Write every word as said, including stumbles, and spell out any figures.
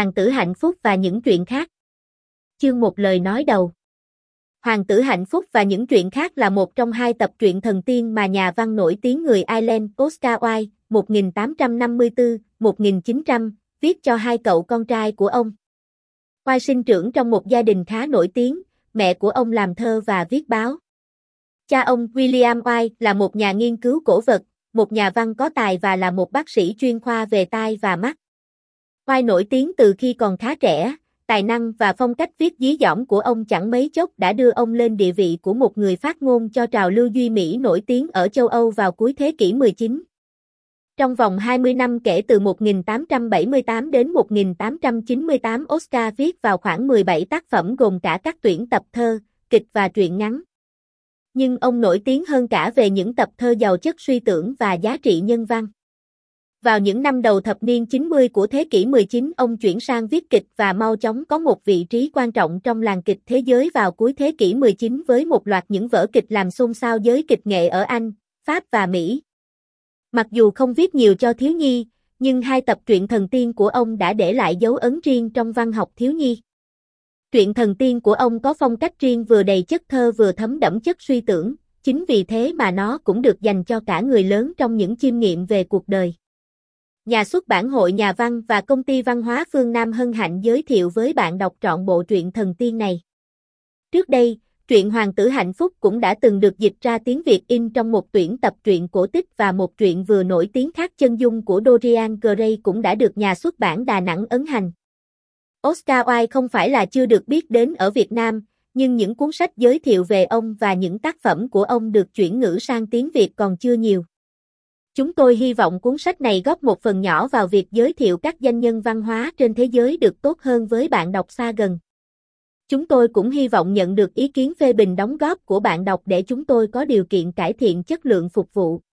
Hoàng tử hạnh phúc và những chuyện khác. Chương một lời nói đầu. Hoàng tử hạnh phúc và những chuyện khác là một trong hai tập truyện thần tiên mà nhà văn nổi tiếng người Ireland Oscar Wilde một nghìn tám trăm năm mươi tư đến một nghìn chín trăm viết cho hai cậu con trai của ông. Wilde sinh trưởng trong một gia đình khá nổi tiếng, mẹ của ông làm thơ và viết báo. Cha ông William Wilde là một nhà nghiên cứu cổ vật, một nhà văn có tài và là một bác sĩ chuyên khoa về tai và mắt. Wilde nổi tiếng từ khi còn khá trẻ, tài năng và phong cách viết dí dỏm của ông chẳng mấy chốc đã đưa ông lên địa vị của một người phát ngôn cho trào lưu duy mỹ nổi tiếng ở châu Âu vào cuối thế kỷ mười chín. Trong vòng hai mươi năm kể từ một nghìn tám trăm bảy mươi tám đến một nghìn tám trăm chín mươi tám, Oscar viết vào khoảng mười bảy tác phẩm gồm cả các tuyển tập thơ, kịch và truyện ngắn. Nhưng ông nổi tiếng hơn cả về những tập thơ giàu chất suy tưởng và giá trị nhân văn. Vào những năm đầu thập niên chín mươi của thế kỷ mười chín, ông chuyển sang viết kịch và mau chóng có một vị trí quan trọng trong làng kịch thế giới vào cuối thế kỷ mười chín với một loạt những vở kịch làm xôn xao giới kịch nghệ ở Anh, Pháp và Mỹ. Mặc dù không viết nhiều cho thiếu nhi, nhưng hai tập truyện thần tiên của ông đã để lại dấu ấn riêng trong văn học thiếu nhi. Truyện thần tiên của ông có phong cách riêng, vừa đầy chất thơ vừa thấm đẫm chất suy tưởng, chính vì thế mà nó cũng được dành cho cả người lớn trong những chiêm nghiệm về cuộc đời. Nhà xuất bản Hội Nhà văn và Công ty Văn hóa Phương Nam hân hạnh giới thiệu với bạn đọc trọn bộ truyện thần tiên này. Trước đây, truyện Hoàng tử hạnh phúc cũng đã từng được dịch ra tiếng Việt in trong một tuyển tập truyện cổ tích, và một truyện vừa nổi tiếng khác, Chân dung của Dorian Gray, cũng đã được nhà xuất bản Đà Nẵng ấn hành. Oscar Wilde không phải là chưa được biết đến ở Việt Nam, nhưng những cuốn sách giới thiệu về ông và những tác phẩm của ông được chuyển ngữ sang tiếng Việt còn chưa nhiều. Chúng tôi hy vọng cuốn sách này góp một phần nhỏ vào việc giới thiệu các danh nhân văn hóa trên thế giới được tốt hơn với bạn đọc xa gần. Chúng tôi cũng hy vọng nhận được ý kiến phê bình đóng góp của bạn đọc để chúng tôi có điều kiện cải thiện chất lượng phục vụ.